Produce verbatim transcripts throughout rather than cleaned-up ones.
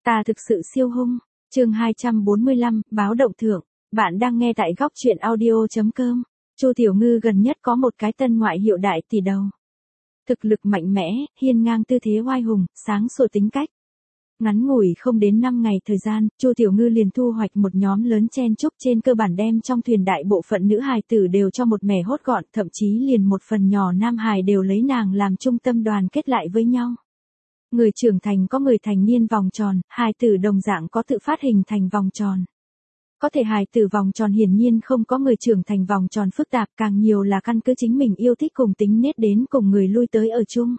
Ta thực sự siêu hung. Chương hai trăm bốn mươi lăm, báo động thưởng. Bạn đang nghe tại góc truyện audio chấm com. Chu Tiểu Ngư gần nhất có một cái tân ngoại hiệu đại tỷ đầu. Thực lực mạnh mẽ, hiên ngang tư thế oai hùng, sáng sủa tính cách. Ngắn ngủi không đến năm ngày thời gian, Chu Tiểu Ngư liền thu hoạch một nhóm lớn chen chúc, trên cơ bản đem trong thuyền đại bộ phận nữ hài tử đều cho một mẻ hốt gọn, thậm chí liền một phần nhỏ nam hài đều lấy nàng làm trung tâm đoàn kết lại với nhau. Người trưởng thành có người thành niên vòng tròn, hài tử đồng dạng có tự phát hình thành vòng tròn. Có thể hài tử vòng tròn hiển nhiên không có người trưởng thành vòng tròn phức tạp, càng nhiều là căn cứ chính mình yêu thích cùng tính nết đến cùng người lui tới ở chung.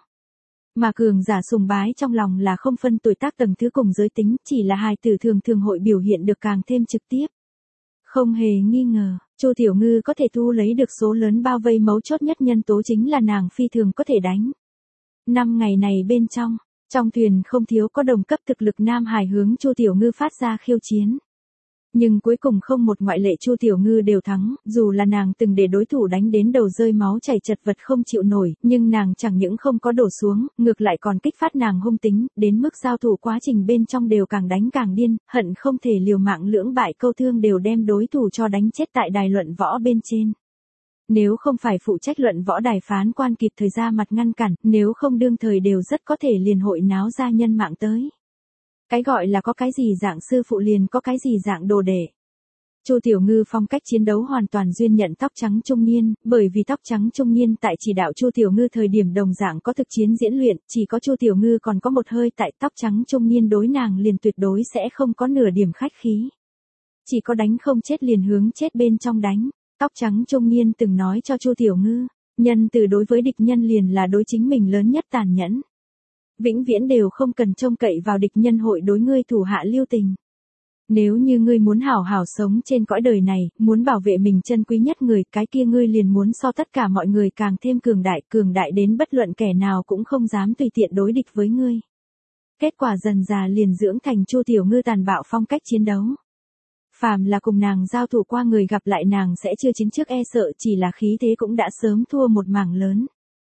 Mà cường giả sùng bái trong lòng là không phân tuổi tác tầng thứ cùng giới tính, chỉ là hài tử thường thường hội biểu hiện được càng thêm trực tiếp. Không hề nghi ngờ, Chu Tiểu Ngư có thể thu lấy được số lớn bao vây, mấu chốt nhất nhân tố chính là nàng phi thường có thể đánh. Năm ngày này bên trong, trong thuyền không thiếu có đồng cấp thực lực nam hài hướng Chu Tiểu Ngư phát ra khiêu chiến. Nhưng cuối cùng không một ngoại lệ Chu Tiểu Ngư đều thắng, dù là nàng từng để đối thủ đánh đến đầu rơi máu chảy chật vật không chịu nổi, nhưng nàng chẳng những không có đổ xuống, ngược lại còn kích phát nàng hung tính, đến mức giao thủ quá trình bên trong đều càng đánh càng điên, hận không thể liều mạng lưỡng bại câu thương đều đem đối thủ cho đánh chết tại đài luận võ bên trên. Nếu không phải phụ trách luận võ đài phán quan kịp thời ra mặt ngăn cản, nếu không đương thời đều rất có thể liền hội náo ra nhân mạng tới. Cái gọi là có cái gì dạng sư phụ liền có cái gì dạng đồ đệ. Chu Tiểu Ngư phong cách chiến đấu hoàn toàn duyên nhận tóc trắng trung niên, bởi vì tóc trắng trung niên tại chỉ đạo Chu Tiểu Ngư thời điểm đồng dạng có thực chiến diễn luyện, chỉ có Chu Tiểu Ngư còn có một hơi tại tóc trắng trung niên đối nàng liền tuyệt đối sẽ không có nửa điểm khách khí. Chỉ có đánh không chết liền hướng chết bên trong đánh. Tóc trắng trung niên từng nói cho Chu Tiểu Ngư, nhân từ đối với địch nhân liền là đối chính mình lớn nhất tàn nhẫn. Vĩnh viễn đều không cần trông cậy vào địch nhân hội đối ngươi thủ hạ lưu tình. Nếu như ngươi muốn hảo hảo sống trên cõi đời này, muốn bảo vệ mình chân quý nhất người, cái kia ngươi liền muốn so tất cả mọi người càng thêm cường đại, cường đại đến bất luận kẻ nào cũng không dám tùy tiện đối địch với ngươi. Kết quả dần dà liền dưỡng thành Chu Tiểu Ngư tàn bạo phong cách chiến đấu. Phàm là cùng nàng giao thủ qua người gặp lại nàng sẽ chưa chiến trước e sợ, chỉ là khí thế cũng đã sớm thua một mảng lớn.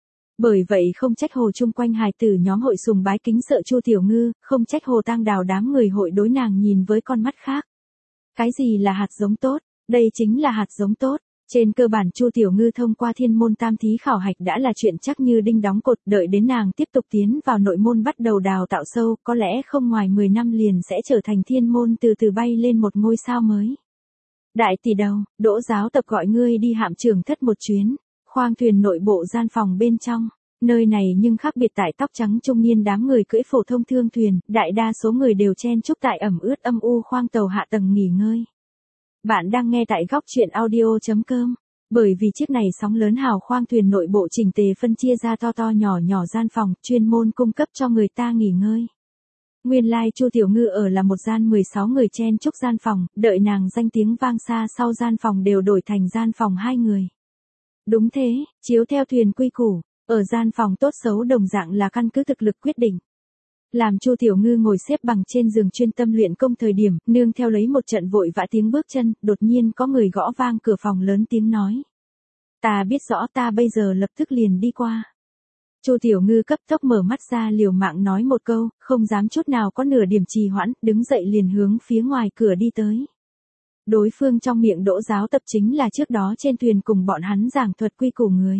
Bởi vậy không trách hồ chung quanh hài tử nhóm hội sùng bái kính sợ Chu Tiểu Ngư, không trách hồ tang đào đám người hội đối nàng nhìn với con mắt khác. Cái gì là hạt giống tốt? Đây chính là hạt giống tốt. Trên cơ bản Chu Tiểu Ngư thông qua thiên môn tam thí khảo hạch đã là chuyện chắc như đinh đóng cột, đợi đến nàng tiếp tục tiến vào nội môn bắt đầu đào tạo sâu, có lẽ không ngoài mười năm liền sẽ trở thành thiên môn từ từ bay lên một ngôi sao mới. Đại tỷ đầu, Đỗ giáo tập gọi ngươi đi hạm trưởng thất một chuyến. Khoang thuyền nội bộ gian phòng bên trong, nơi này nhưng khác biệt tại tóc trắng trung niên đám người cưỡi phổ thông thương thuyền, đại đa số người đều chen chúc tại ẩm ướt âm u khoang tàu hạ tầng nghỉ ngơi. Bạn đang nghe tại góc truyện audio chấm com, bởi vì chiếc này sóng lớn hào khoang thuyền nội bộ chỉnh tề phân chia ra to to nhỏ nhỏ gian phòng, chuyên môn cung cấp cho người ta nghỉ ngơi. Nguyên lai like, Chu Tiểu Ngư ở là một gian mười sáu người chen chúc gian phòng, đợi nàng danh tiếng vang xa sau gian phòng đều đổi thành gian phòng hai người. Đúng thế, chiếu theo thuyền quy củ, ở gian phòng tốt xấu đồng dạng là căn cứ thực lực quyết định. Làm Chu Tiểu Ngư ngồi xếp bằng trên giường chuyên tâm luyện công thời điểm, nương theo lấy một trận vội vã tiếng bước chân, đột nhiên có người gõ vang cửa phòng lớn tiếng nói. Ta biết rõ, ta bây giờ lập tức liền đi qua. Chu Tiểu Ngư cấp tốc mở mắt ra liều mạng nói một câu, không dám chút nào có nửa điểm trì hoãn, đứng dậy liền hướng phía ngoài cửa đi tới. Đối phương trong miệng Đỗ giáo tập chính là trước đó trên thuyền cùng bọn hắn giảng thuật quy củ người.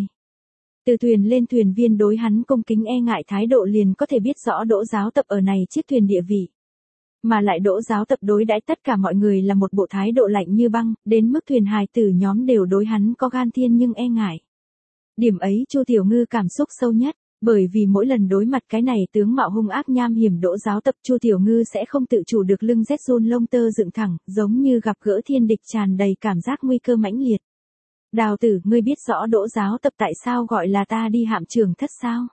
Từ thuyền lên thuyền viên đối hắn cung kính e ngại thái độ liền có thể biết rõ Đỗ giáo tập ở này chiếc thuyền địa vị. Mà lại Đỗ giáo tập đối đãi tất cả mọi người là một bộ thái độ lạnh như băng, đến mức thuyền hài tử nhóm đều đối hắn có gan thiên nhưng e ngại. Điểm ấy Chu Tiểu Ngư cảm xúc sâu nhất. Bởi vì mỗi lần đối mặt cái này tướng mạo hung ác nham hiểm Đỗ giáo tập, Chu Tiểu Ngư sẽ không tự chủ được lưng rét run lông tơ dựng thẳng, giống như gặp gỡ thiên địch tràn đầy cảm giác nguy cơ mãnh liệt. Đào tử, ngươi biết rõ Đỗ giáo tập tại sao gọi là ta đi hạm trưởng thất sao?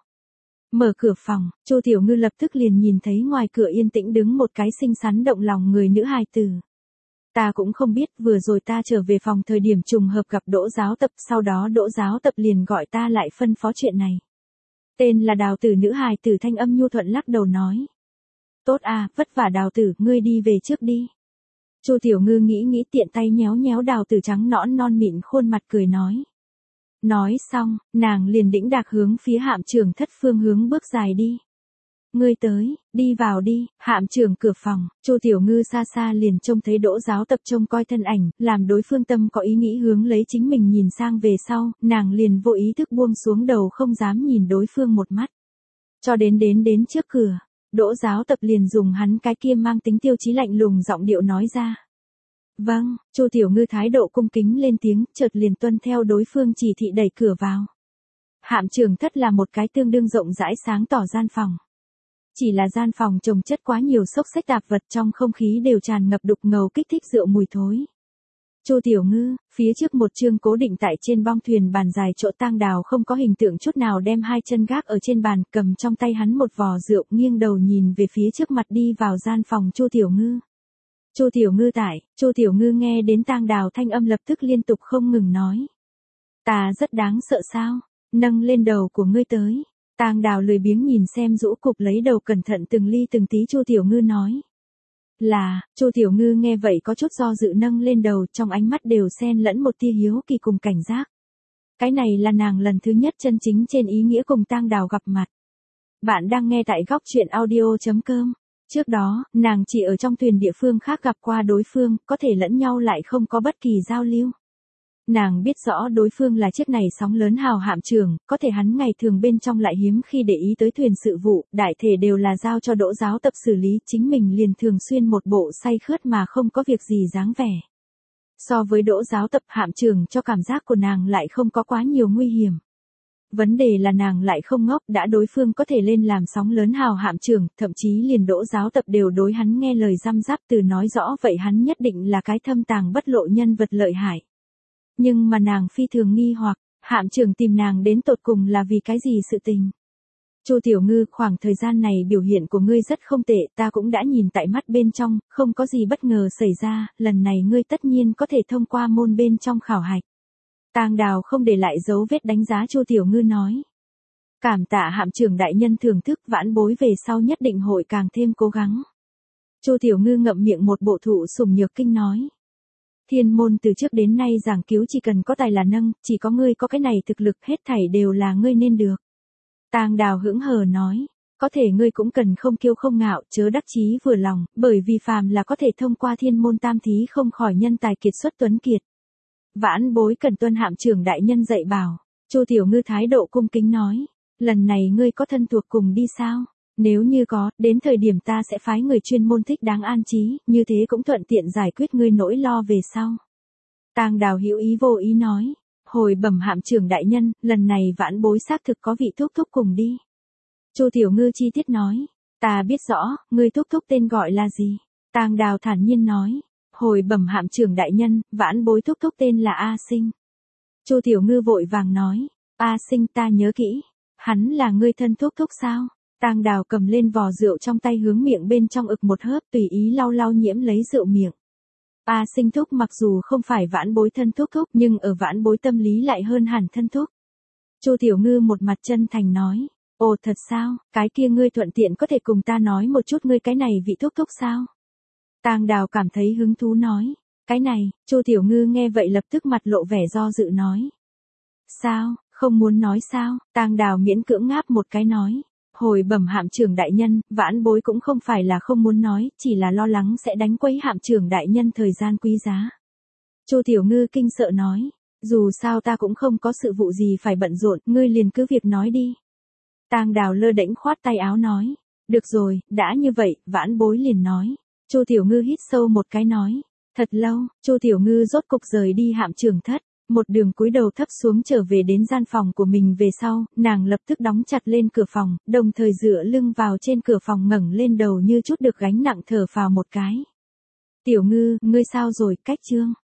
Mở cửa phòng, Chu Tiểu Ngư lập tức liền nhìn thấy ngoài cửa yên tĩnh đứng một cái xinh xắn động lòng người nữ hài tử. Ta cũng không biết, vừa rồi ta trở về phòng thời điểm trùng hợp gặp Đỗ giáo tập, sau đó Đỗ giáo tập liền gọi ta lại phân phó chuyện này. Tên là Đào tử nữ hài tử thanh âm nhu thuận lắc đầu nói. Tốt à, vất vả Đào tử, ngươi đi về trước đi. Chu Tiểu Ngư nghĩ nghĩ tiện tay nhéo nhéo Đào tử trắng nõn non mịn khuôn mặt cười nói. Nói xong, nàng liền đĩnh đạc hướng phía hạm trưởng thất phương hướng bước dài đi. Ngươi tới, đi vào đi, hạm trưởng cửa phòng, Chu Tiểu Ngư xa xa liền trông thấy Đỗ Giáo Tập trông coi thân ảnh, làm đối phương tâm có ý nghĩ hướng lấy chính mình nhìn sang về sau, nàng liền vô ý thức buông xuống đầu không dám nhìn đối phương một mắt. Cho đến đến đến trước cửa, Đỗ Giáo Tập liền dùng hắn cái kia mang tính tiêu chí lạnh lùng giọng điệu nói ra. Vâng, Chu Tiểu Ngư thái độ cung kính lên tiếng, chợt liền tuân theo đối phương chỉ thị đẩy cửa vào. Hạm trưởng thất là một cái tương đương rộng rãi sáng tỏ gian phòng. Chỉ là gian phòng chồng chất quá nhiều xốc xách tạp vật, trong không khí đều tràn ngập đục ngầu kích thích rượu mùi thối. Chu Tiểu Ngư, phía trước một chương cố định tại trên bong thuyền bàn dài chỗ tang đào không có hình tượng chút nào đem hai chân gác ở trên bàn, cầm trong tay hắn một vò rượu, nghiêng đầu nhìn về phía trước mặt đi vào gian phòng Chu Tiểu Ngư. Chu Tiểu Ngư tại, Chu Tiểu Ngư nghe đến tang đào thanh âm lập tức liên tục không ngừng nói. Ta rất đáng sợ sao, nâng lên đầu của ngươi tới. Tang đào lười biếng nhìn xem rũ cục lấy đầu cẩn thận từng ly từng tí Chu Tiểu Ngư nói. Là, Chu Tiểu Ngư nghe vậy có chút do dự nâng lên đầu, trong ánh mắt đều xen lẫn một tia hiếu kỳ cùng cảnh giác. Cái này là nàng lần thứ nhất chân chính trên ý nghĩa cùng tang đào gặp mặt. Bạn đang nghe tại góc truyện audio chấm com. Trước đó, nàng chỉ ở trong thuyền địa phương khác gặp qua đối phương, có thể lẫn nhau lại không có bất kỳ giao lưu. Nàng biết rõ đối phương là chiếc này sóng lớn hào hạm trưởng, có thể hắn ngày thường bên trong lại hiếm khi để ý tới thuyền sự vụ, đại thể đều là giao cho Đỗ Giáo Tập xử lý, chính mình liền thường xuyên một bộ say khướt mà không có việc gì dáng vẻ. So với Đỗ Giáo Tập, hạm trưởng cho cảm giác của nàng lại không có quá nhiều nguy hiểm. Vấn đề là nàng lại không ngốc, đã đối phương có thể lên làm sóng lớn hào hạm trưởng, thậm chí liền Đỗ Giáo Tập đều đối hắn nghe lời răm rắp từ nói rõ vậy hắn nhất định là cái thâm tàng bất lộ nhân vật lợi hại. Nhưng mà nàng phi thường nghi hoặc, hạm trưởng tìm nàng đến tột cùng là vì cái gì sự tình. Chu Tiểu Ngư, khoảng thời gian này biểu hiện của ngươi rất không tệ, ta cũng đã nhìn tại mắt bên trong, không có gì bất ngờ xảy ra, lần này ngươi tất nhiên có thể thông qua môn bên trong khảo hạch. Tang đào không để lại dấu vết đánh giá Chu Tiểu Ngư nói. Cảm tạ hạm trưởng đại nhân thưởng thức, vãn bối về sau nhất định hội càng thêm cố gắng. Chu Tiểu Ngư ngậm miệng một bộ thụ sủng nhược kinh nói. Thiên môn từ trước đến nay giảng cứu chỉ cần có tài là nâng, chỉ có ngươi có cái này thực lực, hết thảy đều là ngươi nên được. Tang đào hững hờ nói, có thể ngươi cũng cần không kiêu không ngạo, chớ đắc chí vừa lòng, bởi vì phàm là có thể thông qua thiên môn tam thí không khỏi nhân tài kiệt xuất tuấn kiệt. Vãn bối cần tuân hạm trưởng đại nhân dạy bảo. Chu Tiểu Ngư thái độ cung kính nói, lần này ngươi có thân thuộc cùng đi sao? Nếu như có, đến thời điểm ta sẽ phái người chuyên môn thích đáng an trí, như thế cũng thuận tiện giải quyết ngươi nỗi lo về sau. Tang đào hữu ý vô ý nói, hồi bẩm hạm trưởng đại nhân, lần này vãn bối xác thực có vị thúc thúc cùng đi. Chu Tiểu Ngư chi tiết nói, ta biết rõ, ngươi thúc thúc tên gọi là gì? Tang đào thản nhiên nói, hồi bẩm hạm trưởng đại nhân, vãn bối thúc thúc tên là A Sinh. Chu Tiểu Ngư vội vàng nói, A Sinh ta nhớ kỹ, hắn là ngươi thân thúc thúc sao? Tang đào cầm lên vò rượu trong tay hướng miệng bên trong ực một hớp, tùy ý lau lau nhiễm lấy rượu miệng. A Sinh thúc mặc dù không phải vãn bối thân thúc thúc, nhưng ở vãn bối tâm lý lại hơn hẳn thân thúc. Chu Tiểu Ngư một mặt chân thành nói, ồ thật sao, cái kia ngươi thuận tiện có thể cùng ta nói một chút ngươi cái này vị thúc thúc sao? Tang đào cảm thấy hứng thú nói, cái này, Chu Tiểu Ngư nghe vậy lập tức mặt lộ vẻ do dự nói. Sao, không muốn nói sao? Tang đào miễn cưỡng ngáp một cái nói. Hồi bẩm hạm trưởng đại nhân, vãn bối cũng không phải là không muốn nói, chỉ là lo lắng sẽ đánh quấy hạm trưởng đại nhân thời gian quý giá. Chu Tiểu Ngư kinh sợ nói, dù sao ta cũng không có sự vụ gì phải bận rộn, ngươi liền cứ việc nói đi. Tang đào lơ đễnh khoát tay áo nói, được rồi, đã như vậy, vãn bối liền nói. Chu Tiểu Ngư hít sâu một cái nói, thật lâu, Chu Tiểu Ngư rốt cục rời đi hạm trưởng thất. Một đường cúi đầu thấp xuống trở về đến gian phòng của mình về sau, nàng lập tức đóng chặt lên cửa phòng, đồng thời dựa lưng vào trên cửa phòng ngẩng lên đầu như chút được gánh nặng thở phào một cái. Tiểu Ngư, ngươi sao rồi, cách chương.